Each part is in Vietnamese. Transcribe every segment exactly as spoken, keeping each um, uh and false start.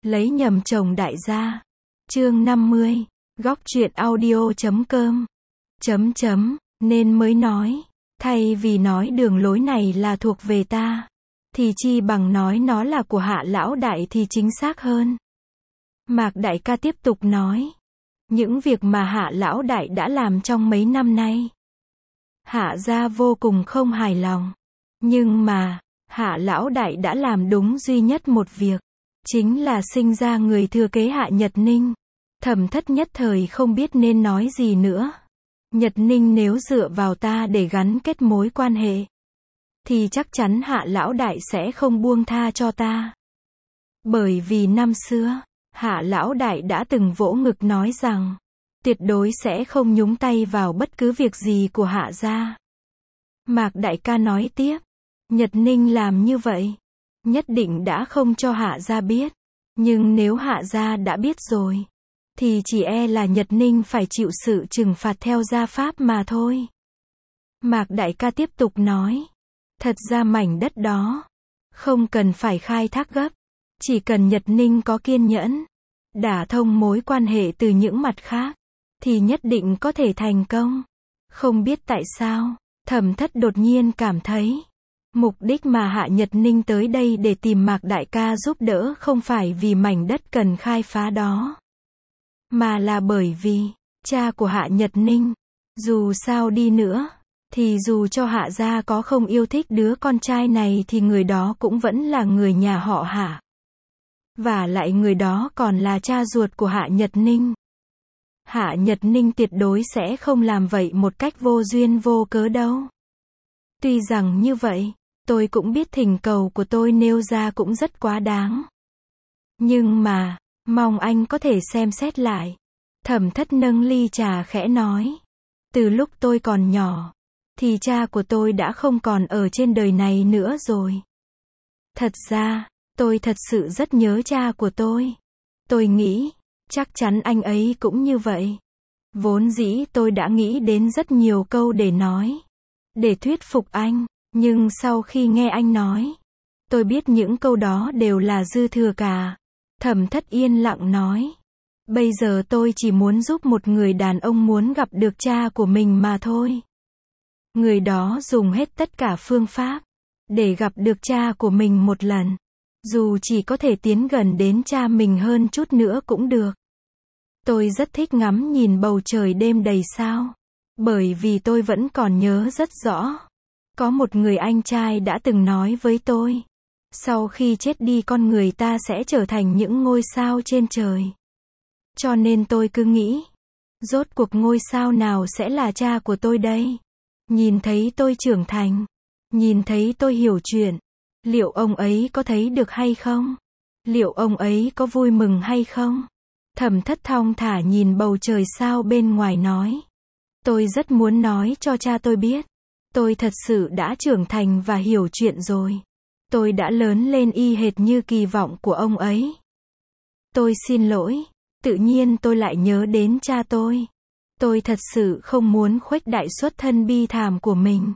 Lấy nhầm chồng đại gia. Chương năm mươi. Góc truyện audio chấm com. Chấm chấm, nên mới nói. Thay vì nói đường lối này là thuộc về ta, thì chi bằng nói nó là của Hạ lão đại thì chính xác hơn. Mạc đại ca tiếp tục nói. Những việc mà Hạ lão đại đã làm trong mấy năm nay, Hạ gia vô cùng không hài lòng. Nhưng mà, Hạ lão đại đã làm đúng duy nhất một việc. Chính là sinh ra người thừa kế Hạ Nhật Ninh. Thẩm Thất nhất thời không biết nên nói gì nữa. Nhật Ninh nếu dựa vào ta để gắn kết mối quan hệ, thì chắc chắn Hạ lão đại sẽ không buông tha cho ta. Bởi vì năm xưa, Hạ lão đại đã từng vỗ ngực nói rằng, tuyệt đối sẽ không nhúng tay vào bất cứ việc gì của Hạ gia. Mạc đại ca nói tiếp, Nhật Ninh làm như vậy, nhất định đã không cho Hạ gia biết. Nhưng nếu Hạ gia đã biết rồi, thì chỉ e là Nhật Ninh phải chịu sự trừng phạt theo gia pháp mà thôi. Mạc đại ca tiếp tục nói, thật ra mảnh đất đó, không cần phải khai thác gấp. Chỉ cần Nhật Ninh có kiên nhẫn, đả thông mối quan hệ từ những mặt khác, thì nhất định có thể thành công. Không biết tại sao, Thẩm Thất đột nhiên cảm thấy, mục đích mà Hạ Nhật Ninh tới đây để tìm Mạc đại ca giúp đỡ không phải vì mảnh đất cần khai phá đó, mà là bởi vì, cha của Hạ Nhật Ninh, dù sao đi nữa, thì dù cho Hạ gia có không yêu thích đứa con trai này thì người đó cũng vẫn là người nhà họ Hạ. Và lại người đó còn là cha ruột của Hạ Nhật Ninh. Hạ Nhật Ninh tuyệt đối sẽ không làm vậy một cách vô duyên vô cớ đâu. Tuy rằng như vậy, tôi cũng biết thỉnh cầu của tôi nêu ra cũng rất quá đáng. Nhưng mà, mong anh có thể xem xét lại. Thẩm Thất nâng ly trà khẽ nói. Từ lúc tôi còn nhỏ, thì cha của tôi đã không còn ở trên đời này nữa rồi. Thật ra, tôi thật sự rất nhớ cha của tôi. Tôi nghĩ, chắc chắn anh ấy cũng như vậy. Vốn dĩ tôi đã nghĩ đến rất nhiều câu để nói, để thuyết phục anh. Nhưng sau khi nghe anh nói, tôi biết những câu đó đều là dư thừa cả. Thẩm Thất yên lặng nói. Bây giờ tôi chỉ muốn giúp một người đàn ông muốn gặp được cha của mình mà thôi. Người đó dùng hết tất cả phương pháp, để gặp được cha của mình một lần. Dù chỉ có thể tiến gần đến cha mình hơn chút nữa cũng được. Tôi rất thích ngắm nhìn bầu trời đêm đầy sao. Bởi vì tôi vẫn còn nhớ rất rõ. Có một người anh trai đã từng nói với tôi, sau khi chết đi con người ta sẽ trở thành những ngôi sao trên trời. Cho nên tôi cứ nghĩ, rốt cuộc ngôi sao nào sẽ là cha của tôi đây? Nhìn thấy tôi trưởng thành, nhìn thấy tôi hiểu chuyện, liệu ông ấy có thấy được hay không? Liệu ông ấy có vui mừng hay không? Thẩm Thất thong thả nhìn bầu trời sao bên ngoài nói. Tôi rất muốn nói cho cha tôi biết. Tôi thật sự đã trưởng thành và hiểu chuyện rồi. Tôi đã lớn lên y hệt như kỳ vọng của ông ấy. Tôi xin lỗi. Tự nhiên tôi lại nhớ đến cha tôi. Tôi thật sự không muốn khuếch đại xuất thân bi thảm của mình,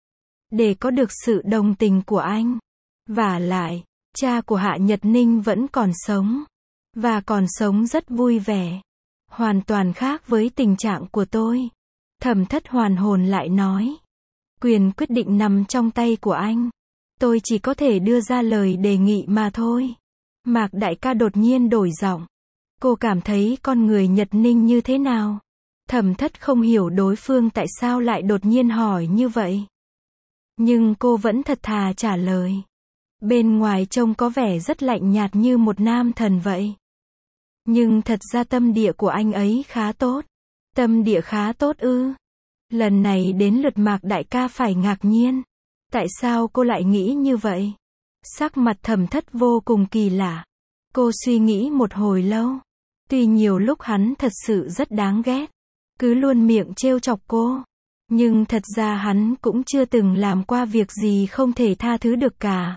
để có được sự đồng tình của anh. Vả lại, cha của Hạ Nhật Ninh vẫn còn sống. Và còn sống rất vui vẻ. Hoàn toàn khác với tình trạng của tôi. Thẩm Thất hoàn hồn lại nói. Quyền quyết định nằm trong tay của anh. Tôi chỉ có thể đưa ra lời đề nghị mà thôi. Mạc đại ca đột nhiên đổi giọng. Cô cảm thấy con người Nhật Ninh như thế nào? Thẩm Thất không hiểu đối phương tại sao lại đột nhiên hỏi như vậy. Nhưng cô vẫn thật thà trả lời. Bên ngoài trông có vẻ rất lạnh nhạt như một nam thần vậy. Nhưng thật ra tâm địa của anh ấy khá tốt. Tâm địa khá tốt ư? Lần này đến lượt Mạc đại ca phải ngạc nhiên. Tại sao cô lại nghĩ như vậy? Sắc mặt Thẩm Thất vô cùng kỳ lạ. Cô suy nghĩ một hồi lâu. Tuy nhiều lúc hắn thật sự rất đáng ghét, cứ luôn miệng trêu chọc cô. Nhưng thật ra hắn cũng chưa từng làm qua việc gì không thể tha thứ được cả.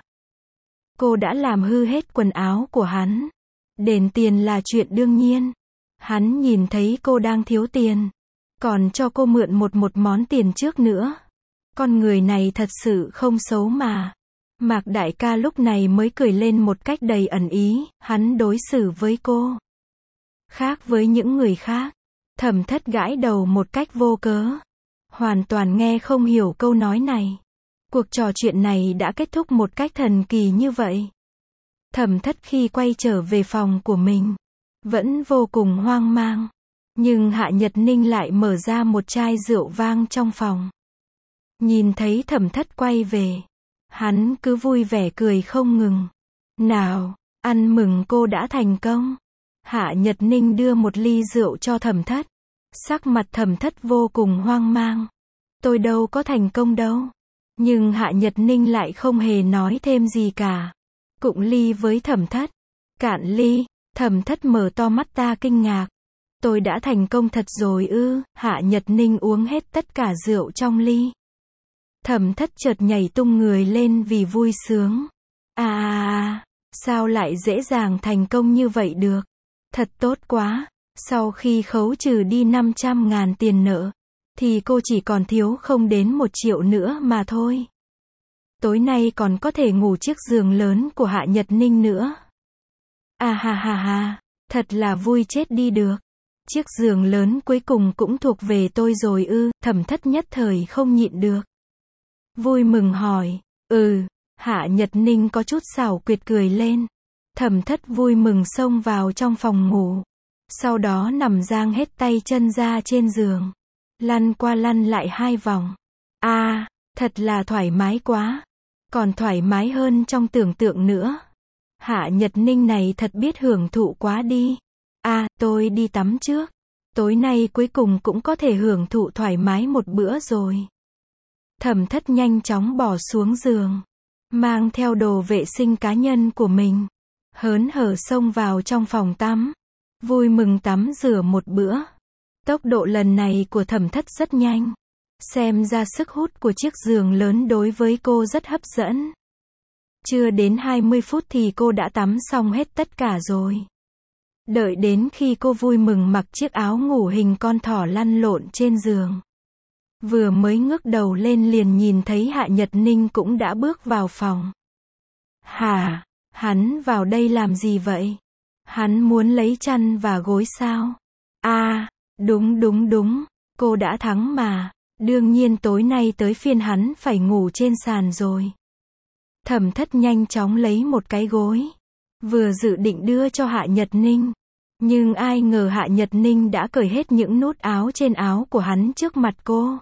Cô đã làm hư hết quần áo của hắn. Đền tiền là chuyện đương nhiên. Hắn nhìn thấy cô đang thiếu tiền, còn cho cô mượn một một món tiền trước nữa. Con người này thật sự không xấu mà. Mạc đại ca lúc này mới cười lên một cách đầy ẩn ý, hắn đối xử với cô khác với những người khác. Thẩm Thất gãi đầu một cách vô cớ, hoàn toàn nghe không hiểu câu nói này. Cuộc trò chuyện này đã kết thúc một cách thần kỳ như vậy. Thẩm Thất khi quay trở về phòng của mình, vẫn vô cùng hoang mang. Nhưng Hạ Nhật Ninh lại mở ra một chai rượu vang trong phòng. Nhìn thấy Thẩm Thất quay về, hắn cứ vui vẻ cười không ngừng. Nào, ăn mừng cô đã thành công. Hạ Nhật Ninh đưa một ly rượu cho Thẩm Thất. Sắc mặt Thẩm Thất vô cùng hoang mang. Tôi đâu có thành công đâu. Nhưng Hạ Nhật Ninh lại không hề nói thêm gì cả. Cụng ly với Thẩm Thất. Cạn ly, Thẩm Thất mở to mắt ta kinh ngạc. Tôi đã thành công thật rồi ư? Hạ Nhật Ninh uống hết tất cả rượu trong ly. Thẩm Thất chợt nhảy tung người lên vì vui sướng. À, à, sao lại dễ dàng thành công như vậy được? Thật tốt quá. Sau khi khấu trừ đi năm trăm ngàn tiền nợ, thì cô chỉ còn thiếu không đến một triệu nữa mà thôi. Tối nay còn có thể ngủ chiếc giường lớn của Hạ Nhật Ninh nữa. À ha ha ha, thật là vui chết đi được. Chiếc giường lớn cuối cùng cũng thuộc về tôi rồi ư? Thẩm Thất nhất thời không nhịn được. Vui mừng hỏi, ừ, Hạ Nhật Ninh có chút xảo quyệt cười lên. Thẩm Thất vui mừng xông vào trong phòng ngủ. Sau đó nằm dang hết tay chân ra trên giường. Lăn qua lăn lại hai vòng. À, thật là thoải mái quá. Còn thoải mái hơn trong tưởng tượng nữa. Hạ Nhật Ninh này thật biết hưởng thụ quá đi. À, tôi đi tắm trước. Tối nay cuối cùng cũng có thể hưởng thụ thoải mái một bữa rồi. Thẩm Thất nhanh chóng bỏ xuống giường. Mang theo đồ vệ sinh cá nhân của mình. Hớn hở xông vào trong phòng tắm. Vui mừng tắm rửa một bữa. Tốc độ lần này của Thẩm Thất rất nhanh. Xem ra sức hút của chiếc giường lớn đối với cô rất hấp dẫn. Chưa đến hai mươi phút thì cô đã tắm xong hết tất cả rồi. Đợi đến khi cô vui mừng mặc chiếc áo ngủ hình con thỏ lăn lộn trên giường. Vừa mới ngước đầu lên liền nhìn thấy Hạ Nhật Ninh cũng đã bước vào phòng. Hả? Hắn vào đây làm gì vậy? Hắn muốn lấy chăn và gối sao? À, đúng đúng đúng, cô đã thắng mà. Đương nhiên tối nay tới phiên hắn phải ngủ trên sàn rồi. Thẩm Thất nhanh chóng lấy một cái gối. Vừa dự định đưa cho Hạ Nhật Ninh. Nhưng ai ngờ Hạ Nhật Ninh đã cởi hết những nút áo trên áo của hắn trước mặt cô.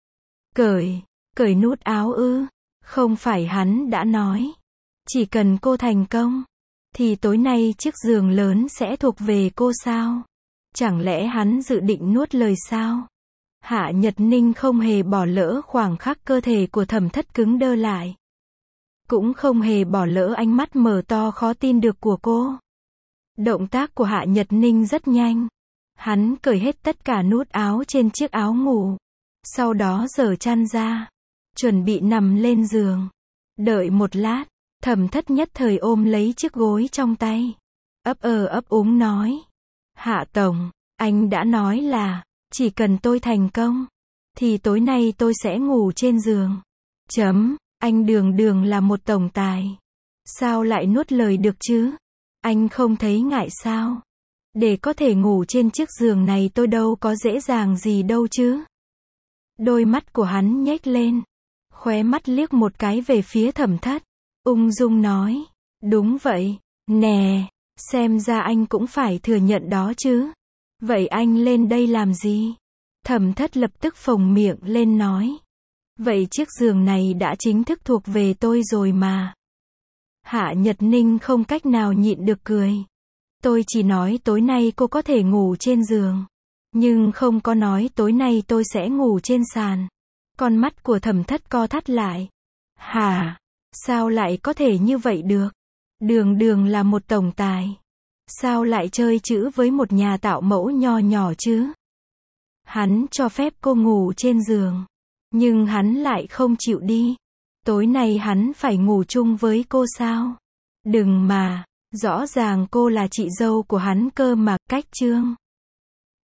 Cởi, cởi nút áo ư? Không phải hắn đã nói. Chỉ cần cô thành công, thì tối nay chiếc giường lớn sẽ thuộc về cô sao? Chẳng lẽ hắn dự định nuốt lời sao? Hạ Nhật Ninh không hề bỏ lỡ khoảng khắc cơ thể của Thẩm Thất cứng đơ lại. Cũng không hề bỏ lỡ ánh mắt mở to khó tin được của cô. Động tác của Hạ Nhật Ninh rất nhanh. Hắn cởi hết tất cả nút áo trên chiếc áo ngủ. Sau đó giở chăn ra. Chuẩn bị nằm lên giường. Đợi một lát, Thẩm Thất nhất thời ôm lấy chiếc gối trong tay. Ấp ờ ấp úng nói. Hạ Tổng, anh đã nói là, chỉ cần tôi thành công, thì tối nay tôi sẽ ngủ trên giường. Chấm, anh đường đường là một tổng tài. Sao lại nuốt lời được chứ? Anh không thấy ngại sao? Để có thể ngủ trên chiếc giường này tôi đâu có dễ dàng gì đâu chứ. Đôi mắt của hắn nhếch lên. Khóe mắt liếc một cái về phía Thẩm Thất. Ung dung nói. Đúng vậy. Nè, xem ra anh cũng phải thừa nhận đó chứ. Vậy anh lên đây làm gì? Thẩm Thất lập tức phồng miệng lên nói. Vậy chiếc giường này đã chính thức thuộc về tôi rồi mà. Hạ Nhật Ninh không cách nào nhịn được cười. Tôi chỉ nói tối nay cô có thể ngủ trên giường. Nhưng không có nói tối nay tôi sẽ ngủ trên sàn. Con mắt của Thẩm Thất co thắt lại. Hả? Sao lại có thể như vậy được? Đường đường là một tổng tài. Sao lại chơi chữ với một nhà tạo mẫu nho nhỏ chứ? Hắn cho phép cô ngủ trên giường. Nhưng hắn lại không chịu đi. Tối nay hắn phải ngủ chung với cô sao? Đừng mà, rõ ràng cô là chị dâu của hắn cơ mà, cách trương.